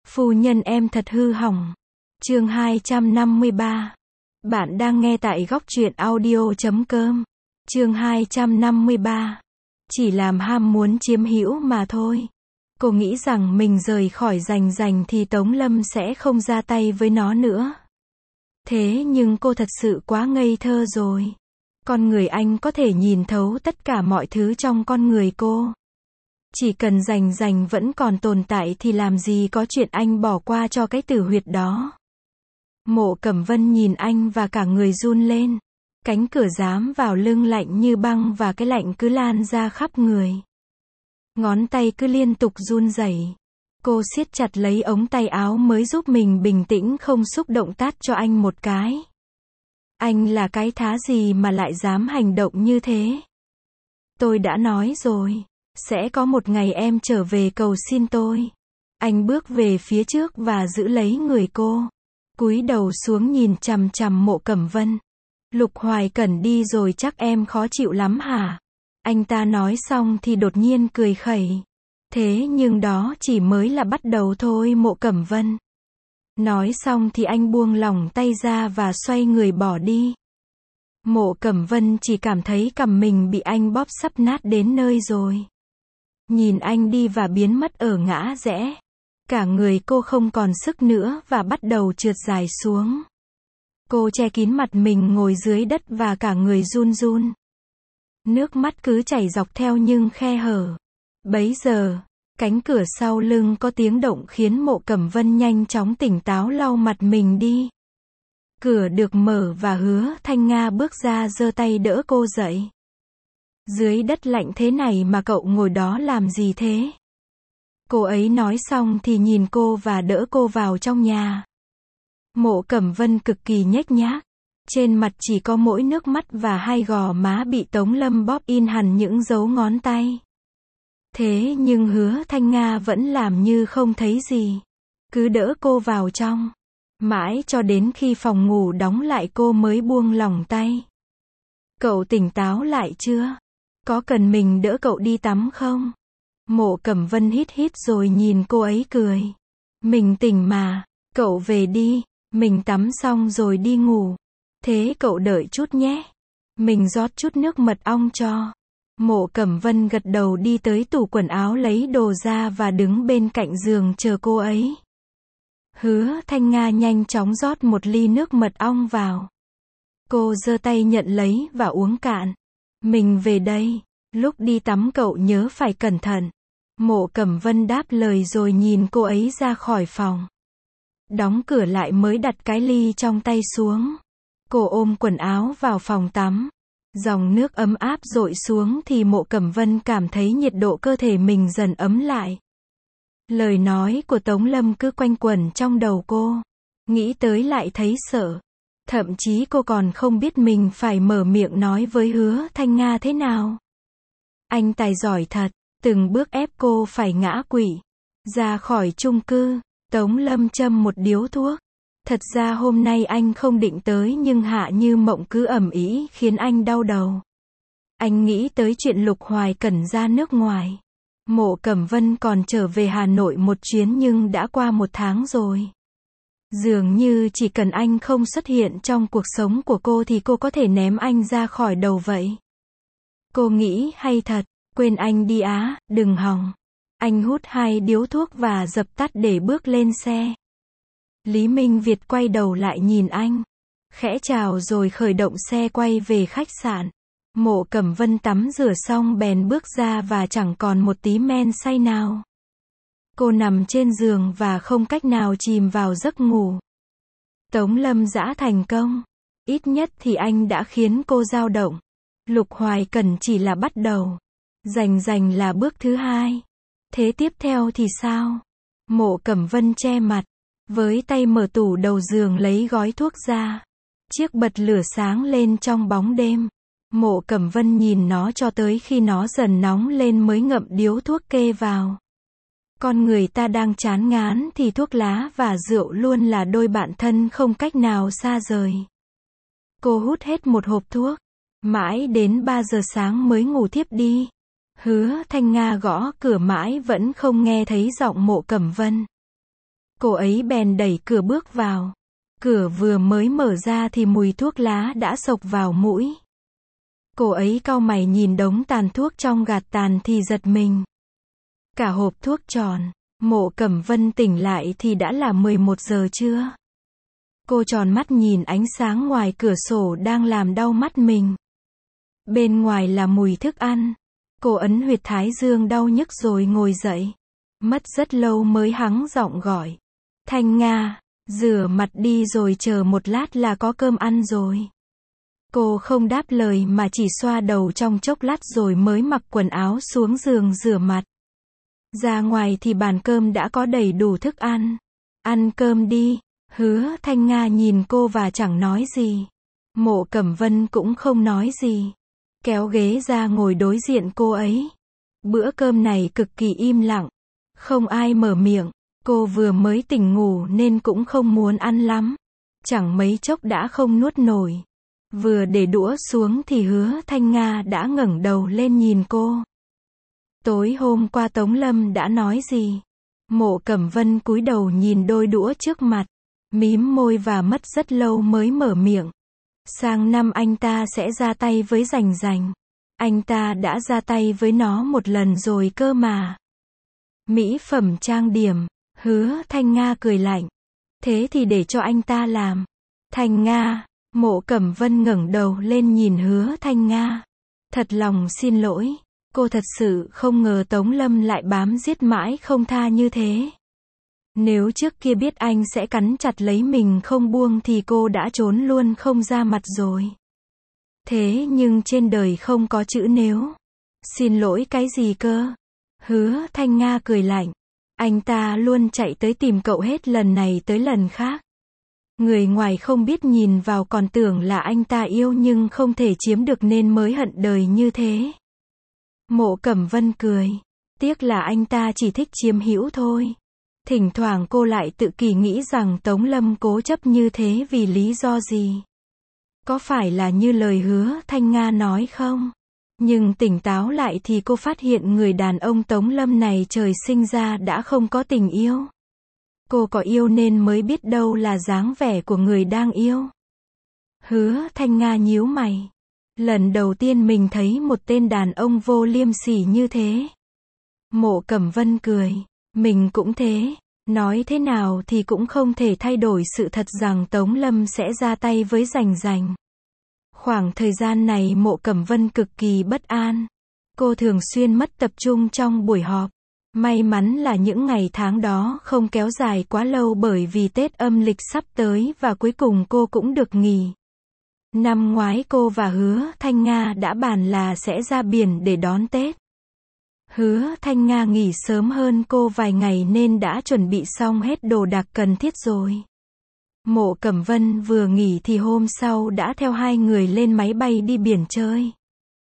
Phu nhân em thật hư hỏng. Chương 253. Bạn đang nghe tại góc truyện audio.com. Chương 253. Chỉ làm ham muốn chiếm hữu mà thôi. Cô nghĩ rằng mình rời khỏi Rành Rành thì Tống Lâm sẽ không ra tay với nó nữa. Thế nhưng cô thật sự quá ngây thơ rồi. Con người anh có thể nhìn thấu tất cả mọi thứ trong con người cô. Chỉ cần Rành Rành vẫn còn tồn tại thì làm gì có chuyện anh bỏ qua cho cái tử huyệt đó. Mộ Cẩm Vân nhìn anh và cả người run lên. Cánh cửa dám vào lưng lạnh như băng và cái lạnh cứ lan ra khắp người. Ngón tay cứ liên tục run rẩy. Cô siết chặt lấy ống tay áo mới giúp mình bình tĩnh không xúc động tát cho anh một cái. Anh là cái thá gì mà lại dám hành động như thế? Tôi đã nói rồi, sẽ có một ngày em trở về cầu xin tôi. Anh bước về phía trước và giữ lấy người cô. Cúi đầu xuống nhìn chằm chằm Mộ Cẩm Vân. Lục Hoài Cẩn đi rồi chắc em khó chịu lắm hả? Anh ta nói xong thì đột nhiên cười khẩy. Thế nhưng đó chỉ mới là bắt đầu thôi Mộ Cẩm Vân. Nói xong thì anh buông lỏng tay ra và xoay người bỏ đi. Mộ Cẩm Vân chỉ cảm thấy cằm mình bị anh bóp sắp nát đến nơi rồi. Nhìn anh đi và biến mất ở ngã rẽ. Cả người cô không còn sức nữa và bắt đầu trượt dài xuống. Cô che kín mặt mình ngồi dưới đất và cả người run run. Nước mắt cứ chảy dọc theo những khe hở. Bấy giờ, cánh cửa sau lưng có tiếng động khiến Mộ Cẩm Vân nhanh chóng tỉnh táo lau mặt mình đi. Cửa được mở và Hứa Thanh Nga bước ra giơ tay đỡ cô dậy. Dưới đất lạnh thế này mà cậu ngồi đó làm gì thế? Cô ấy nói xong thì nhìn cô và đỡ cô vào trong nhà. Mộ Cẩm Vân cực kỳ nhếch nhác. Trên mặt chỉ có mỗi nước mắt và hai gò má bị Tống Lâm bóp in hẳn những dấu ngón tay. Thế nhưng Hứa Thanh Nga vẫn làm như không thấy gì. Cứ đỡ cô vào trong. Mãi cho đến khi phòng ngủ đóng lại cô mới buông lỏng tay. Cậu tỉnh táo lại chưa? Có cần mình đỡ cậu đi tắm không? Mộ Cẩm Vân hít hít rồi nhìn cô ấy cười. Mình tỉnh mà, cậu về đi, mình tắm xong rồi đi ngủ. Thế cậu đợi chút nhé. Mình rót chút nước mật ong cho. Mộ Cẩm Vân gật đầu đi tới tủ quần áo lấy đồ ra và đứng bên cạnh giường chờ cô ấy. Hứa Thanh Nga nhanh chóng rót một ly nước mật ong vào. Cô giơ tay nhận lấy và uống cạn. Mình về đây, lúc đi tắm cậu nhớ phải cẩn thận. Mộ Cẩm Vân đáp lời rồi nhìn cô ấy ra khỏi phòng. Đóng cửa lại mới đặt cái ly trong tay xuống. Cô ôm quần áo vào phòng tắm. Dòng nước ấm áp dội xuống thì Mộ Cẩm Vân cảm thấy nhiệt độ cơ thể mình dần ấm lại. Lời nói của Tống Lâm cứ quanh quẩn trong đầu cô. Nghĩ tới lại thấy sợ. Thậm chí cô còn không biết mình phải mở miệng nói với Hứa Thanh Nga thế nào. Anh tài giỏi thật, từng bước ép cô phải ngã quỵ. Ra khỏi chung cư, Tống Lâm châm một điếu thuốc. Thật ra hôm nay anh không định tới nhưng Hạ Như Mộng cứ ầm ĩ khiến anh đau đầu. Anh nghĩ tới chuyện Lục Hoài Cẩn ra nước ngoài. Mộ Cẩm Vân còn trở về Hà Nội một chuyến nhưng đã qua 1 tháng rồi. Dường như chỉ cần anh không xuất hiện trong cuộc sống của cô thì cô có thể ném anh ra khỏi đầu vậy. Cô nghĩ hay thật, quên anh đi á, đừng hòng. Anh hút 2 điếu thuốc và dập tắt để bước lên xe. Lý Minh Việt quay đầu lại nhìn anh. Khẽ chào rồi khởi động xe quay về khách sạn. Mộ Cẩm Vân tắm rửa xong bèn bước ra và chẳng còn một tí men say nào. Cô nằm trên giường và không cách nào chìm vào giấc ngủ. Tống Lâm giã thành công. Ít nhất thì anh đã khiến cô dao động. Lục Hoài Cẩn chỉ là bắt đầu. Rành Rành là bước thứ 2. Thế tiếp theo thì sao? Mộ Cẩm Vân che mặt. Với tay mở tủ đầu giường lấy gói thuốc ra. Chiếc bật lửa sáng lên trong bóng đêm. Mộ Cẩm Vân nhìn nó cho tới khi nó dần nóng lên mới ngậm điếu thuốc kê vào. Con người ta đang chán ngán thì thuốc lá và rượu luôn là đôi bạn thân không cách nào xa rời. Cô hút hết một hộp thuốc. Mãi đến 3 giờ sáng mới ngủ thiếp đi. Hứa Thanh Nga gõ cửa mãi vẫn không nghe thấy giọng Mộ Cẩm Vân. Cô ấy bèn đẩy cửa bước vào. Cửa vừa mới mở ra thì mùi thuốc lá đã xộc vào mũi. Cô ấy cau mày nhìn đống tàn thuốc trong gạt tàn thì giật mình. Cả hộp thuốc tròn. Mộ Cẩm Vân tỉnh lại thì đã là 11 giờ trưa. Cô tròn mắt nhìn ánh sáng ngoài cửa sổ đang làm đau mắt mình. Bên ngoài là mùi thức ăn. Cô ấn huyệt thái dương đau nhức rồi ngồi dậy. Mất rất lâu mới hắng giọng gọi. Thanh Nga, rửa mặt đi rồi chờ một lát là có cơm ăn rồi. Cô không đáp lời mà chỉ xoa đầu trong chốc lát rồi mới mặc quần áo xuống giường rửa mặt. Ra ngoài thì bàn cơm đã có đầy đủ thức ăn. Ăn cơm đi. Hứa Thanh Nga nhìn cô và chẳng nói gì. Mộ Cẩm Vân cũng không nói gì. Kéo ghế ra ngồi đối diện cô ấy. Bữa cơm này cực kỳ im lặng. Không ai mở miệng. Cô vừa mới tỉnh ngủ nên cũng không muốn ăn lắm. Chẳng mấy chốc đã không nuốt nổi. Vừa để đũa xuống thì Hứa Thanh Nga đã ngẩng đầu lên nhìn cô. Tối hôm qua Tống Lâm đã nói gì? Mộ Cẩm Vân cúi đầu nhìn đôi đũa trước mặt. Mím môi và mất rất lâu mới mở miệng. Sang năm anh ta sẽ ra tay với Rành Rành. Anh ta đã ra tay với nó một lần rồi cơ mà. Mỹ phẩm trang điểm. Hứa Thanh Nga cười lạnh. Thế thì để cho anh ta làm. Thanh Nga. Mộ Cẩm Vân ngẩng đầu lên nhìn Hứa Thanh Nga. Thật lòng xin lỗi. Cô thật sự không ngờ Tống Lâm lại bám giết mãi không tha như thế. Nếu trước kia biết anh sẽ cắn chặt lấy mình không buông thì cô đã trốn luôn không ra mặt rồi. Thế nhưng trên đời không có chữ nếu. Xin lỗi cái gì cơ? Hứa Thanh Nga cười lạnh. Anh ta luôn chạy tới tìm cậu hết lần này tới lần khác. Người ngoài không biết nhìn vào còn tưởng là anh ta yêu nhưng không thể chiếm được nên mới hận đời như thế. Mộ Cẩm Vân cười. Tiếc là anh ta chỉ thích chiếm hữu thôi. Thỉnh thoảng cô lại tự kỳ nghĩ rằng Tống Lâm cố chấp như thế vì lý do gì? Có phải là như lời Hứa Thanh Nga nói không? Nhưng tỉnh táo lại thì cô phát hiện người đàn ông Tống Lâm này trời sinh ra đã không có tình yêu. Cô có yêu nên mới biết đâu là dáng vẻ của người đang yêu. Hứa Thanh Nga nhíu mày. Lần đầu tiên mình thấy một tên đàn ông vô liêm sỉ như thế. Mộ Cẩm Vân cười. Mình cũng thế. Nói thế nào thì cũng không thể thay đổi sự thật rằng Tống Lâm sẽ ra tay với Rành Rành. Khoảng thời gian này Mộ Cẩm Vân cực kỳ bất an. Cô thường xuyên mất tập trung trong buổi họp. May mắn là những ngày tháng đó không kéo dài quá lâu bởi vì Tết âm lịch sắp tới và cuối cùng cô cũng được nghỉ. Năm ngoái cô và Hứa Thanh Nga đã bàn là sẽ ra biển để đón Tết. Hứa Thanh Nga nghỉ sớm hơn cô vài ngày nên đã chuẩn bị xong hết đồ đạc cần thiết rồi. Mộ Cẩm Vân vừa nghỉ thì hôm sau đã theo hai người lên máy bay đi biển chơi.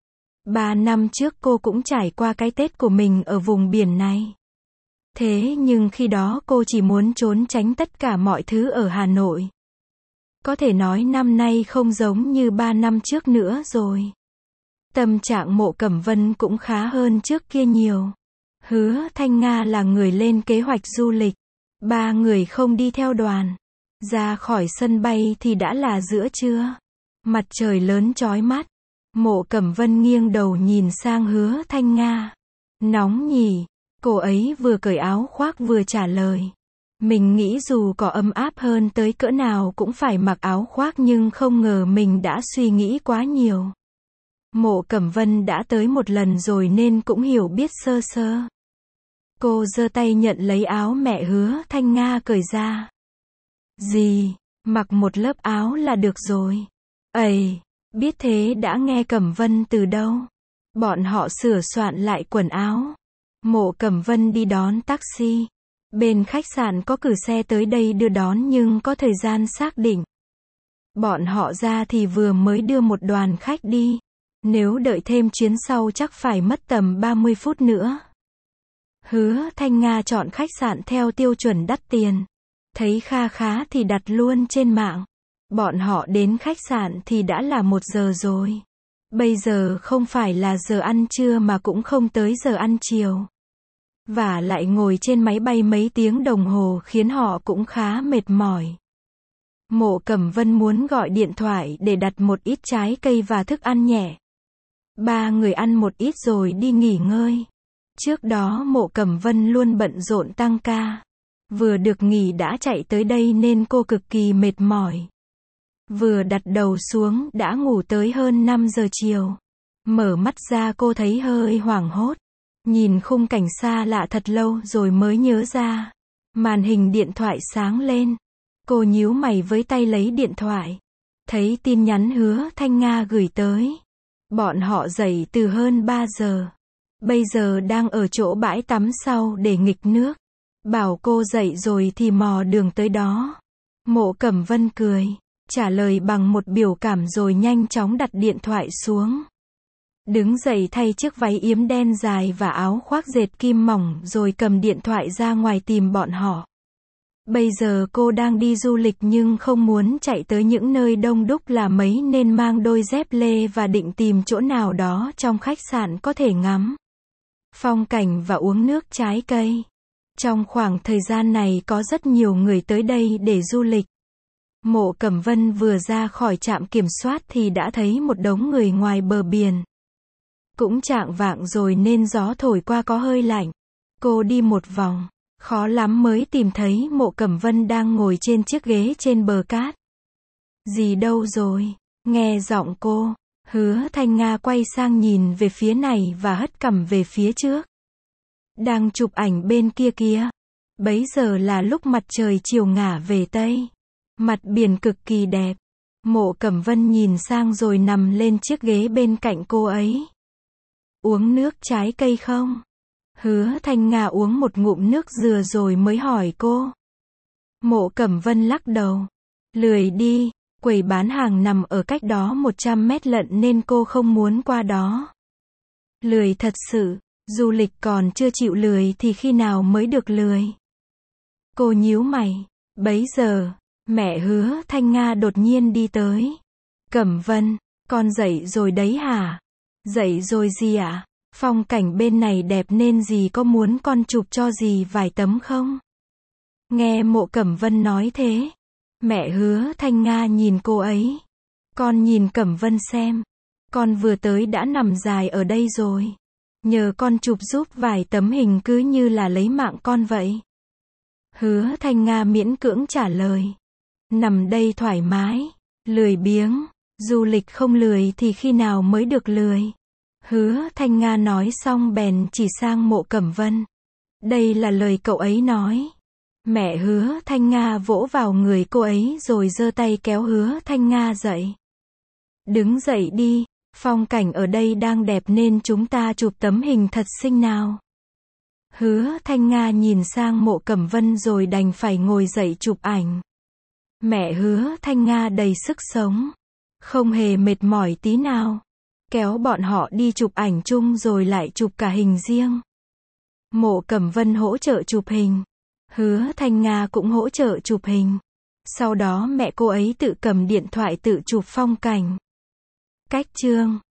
3 năm trước cô cũng trải qua cái Tết của mình ở vùng biển này. Thế nhưng khi đó cô chỉ muốn trốn tránh tất cả mọi thứ ở Hà Nội. Có thể nói năm nay không giống như 3 năm trước nữa rồi. Tâm trạng Mộ Cẩm Vân cũng khá hơn trước kia nhiều. Hứa Thanh Nga là người lên kế hoạch du lịch. 3 người không đi theo đoàn. Ra khỏi sân bay thì đã là giữa trưa. Mặt trời lớn chói mắt. Mộ Cẩm Vân nghiêng đầu nhìn sang Hứa Thanh Nga. Nóng nhỉ? Cô ấy vừa cởi áo khoác vừa trả lời. Mình nghĩ dù có ấm áp hơn tới cỡ nào cũng phải mặc áo khoác nhưng không ngờ mình đã suy nghĩ quá nhiều. Mộ Cẩm Vân đã tới một lần rồi nên cũng hiểu biết sơ sơ. Cô giơ tay nhận lấy áo mẹ Hứa Thanh Nga cởi ra. Gì? Mặc một lớp áo là được rồi. Ây, biết thế đã nghe Cẩm Vân từ đâu? Bọn họ sửa soạn lại quần áo. Mộ Cẩm Vân đi đón taxi. Bên khách sạn có cử xe tới đây đưa đón nhưng có thời gian xác định. Bọn họ ra thì vừa mới đưa một đoàn khách đi. Nếu đợi thêm chuyến sau chắc phải mất tầm 30 phút nữa. Hứa Thanh Nga chọn khách sạn theo tiêu chuẩn đắt tiền. Thấy kha khá thì đặt luôn trên mạng. Bọn họ đến khách sạn thì đã là 1 giờ rồi. Bây giờ không phải là giờ ăn trưa mà cũng không tới giờ ăn chiều. Và lại ngồi trên máy bay mấy tiếng đồng hồ khiến họ cũng khá mệt mỏi. Mộ Cẩm Vân muốn gọi điện thoại để đặt một ít trái cây và thức ăn nhẹ. Ba người ăn một ít rồi đi nghỉ ngơi. Trước đó Mộ Cẩm Vân luôn bận rộn tăng ca. Vừa được nghỉ đã chạy tới đây nên cô cực kỳ mệt mỏi. Vừa đặt đầu xuống đã ngủ tới hơn 5 giờ chiều. Mở mắt ra cô thấy hơi hoảng hốt. Nhìn khung cảnh xa lạ thật lâu rồi mới nhớ ra. Màn hình điện thoại sáng lên. Cô nhíu mày với tay lấy điện thoại. Thấy tin nhắn Hứa Thanh Nga gửi tới. Bọn họ dậy từ hơn 3 giờ. Bây giờ đang ở chỗ bãi tắm sau để nghịch nước. Bảo cô dậy rồi thì mò đường tới đó. Mộ Cẩm Vân cười. Trả lời bằng một biểu cảm rồi nhanh chóng đặt điện thoại xuống. Đứng dậy thay chiếc váy yếm đen dài và áo khoác dệt kim mỏng rồi cầm điện thoại ra ngoài tìm bọn họ. Bây giờ cô đang đi du lịch nhưng không muốn chạy tới những nơi đông đúc là mấy nên mang đôi dép lê và định tìm chỗ nào đó trong khách sạn có thể ngắm phong cảnh và uống nước trái cây. Trong khoảng thời gian này có rất nhiều người tới đây để du lịch. Mộ Cẩm Vân vừa ra khỏi trạm kiểm soát thì đã thấy một đống người ngoài bờ biển. Cũng chạng vạng rồi nên gió thổi qua có hơi lạnh. Cô đi một vòng, khó lắm mới tìm thấy Mộ Cẩm Vân đang ngồi trên chiếc ghế trên bờ cát. Gì đâu rồi? Nghe giọng cô, Hứa Thanh Nga quay sang nhìn về phía này và hất cằm về phía trước. Đang chụp ảnh bên kia kìa. Bấy giờ là lúc mặt trời chiều ngả về Tây. Mặt biển cực kỳ đẹp. Mộ Cẩm Vân nhìn sang rồi nằm lên chiếc ghế bên cạnh cô ấy. Uống nước trái cây không? Hứa Thanh Nga uống một ngụm nước dừa rồi mới hỏi cô. Mộ Cẩm Vân lắc đầu. Lười đi, quầy bán hàng nằm ở cách đó 100 mét lận nên cô không muốn qua đó. Lười thật sự, du lịch còn chưa chịu lười thì khi nào mới được lười? Cô nhíu mày. Bấy giờ, mẹ Hứa Thanh Nga đột nhiên đi tới. Cẩm Vân, con dậy rồi đấy hả? Dậy rồi gì ạ? Phong cảnh bên này đẹp nên dì có muốn con chụp cho dì vài tấm không? Nghe Mộ Cẩm Vân nói thế, mẹ Hứa Thanh Nga nhìn cô ấy. Con nhìn Cẩm Vân xem. Con vừa tới đã nằm dài ở đây rồi. Nhờ con chụp giúp vài tấm hình cứ như là lấy mạng con vậy. Hứa Thanh Nga miễn cưỡng trả lời. Nằm đây thoải mái, lười biếng, du lịch không lười thì khi nào mới được lười? Hứa Thanh Nga nói xong bèn chỉ sang Mộ Cẩm Vân. Đây là lời cậu ấy nói. Mẹ Hứa Thanh Nga vỗ vào người cô ấy rồi giơ tay kéo Hứa Thanh Nga dậy. Đứng dậy đi, phong cảnh ở đây đang đẹp nên chúng ta chụp tấm hình thật xinh nào. Hứa Thanh Nga nhìn sang Mộ Cẩm Vân rồi đành phải ngồi dậy chụp ảnh. Mẹ Hứa Thanh Nga đầy sức sống, không hề mệt mỏi tí nào. Kéo bọn họ đi chụp ảnh chung rồi lại chụp cả hình riêng. Mộ Cẩm Vân hỗ trợ chụp hình. Hứa Thanh Nga cũng hỗ trợ chụp hình. Sau đó mẹ cô ấy tự cầm điện thoại tự chụp phong cảnh. Cách chương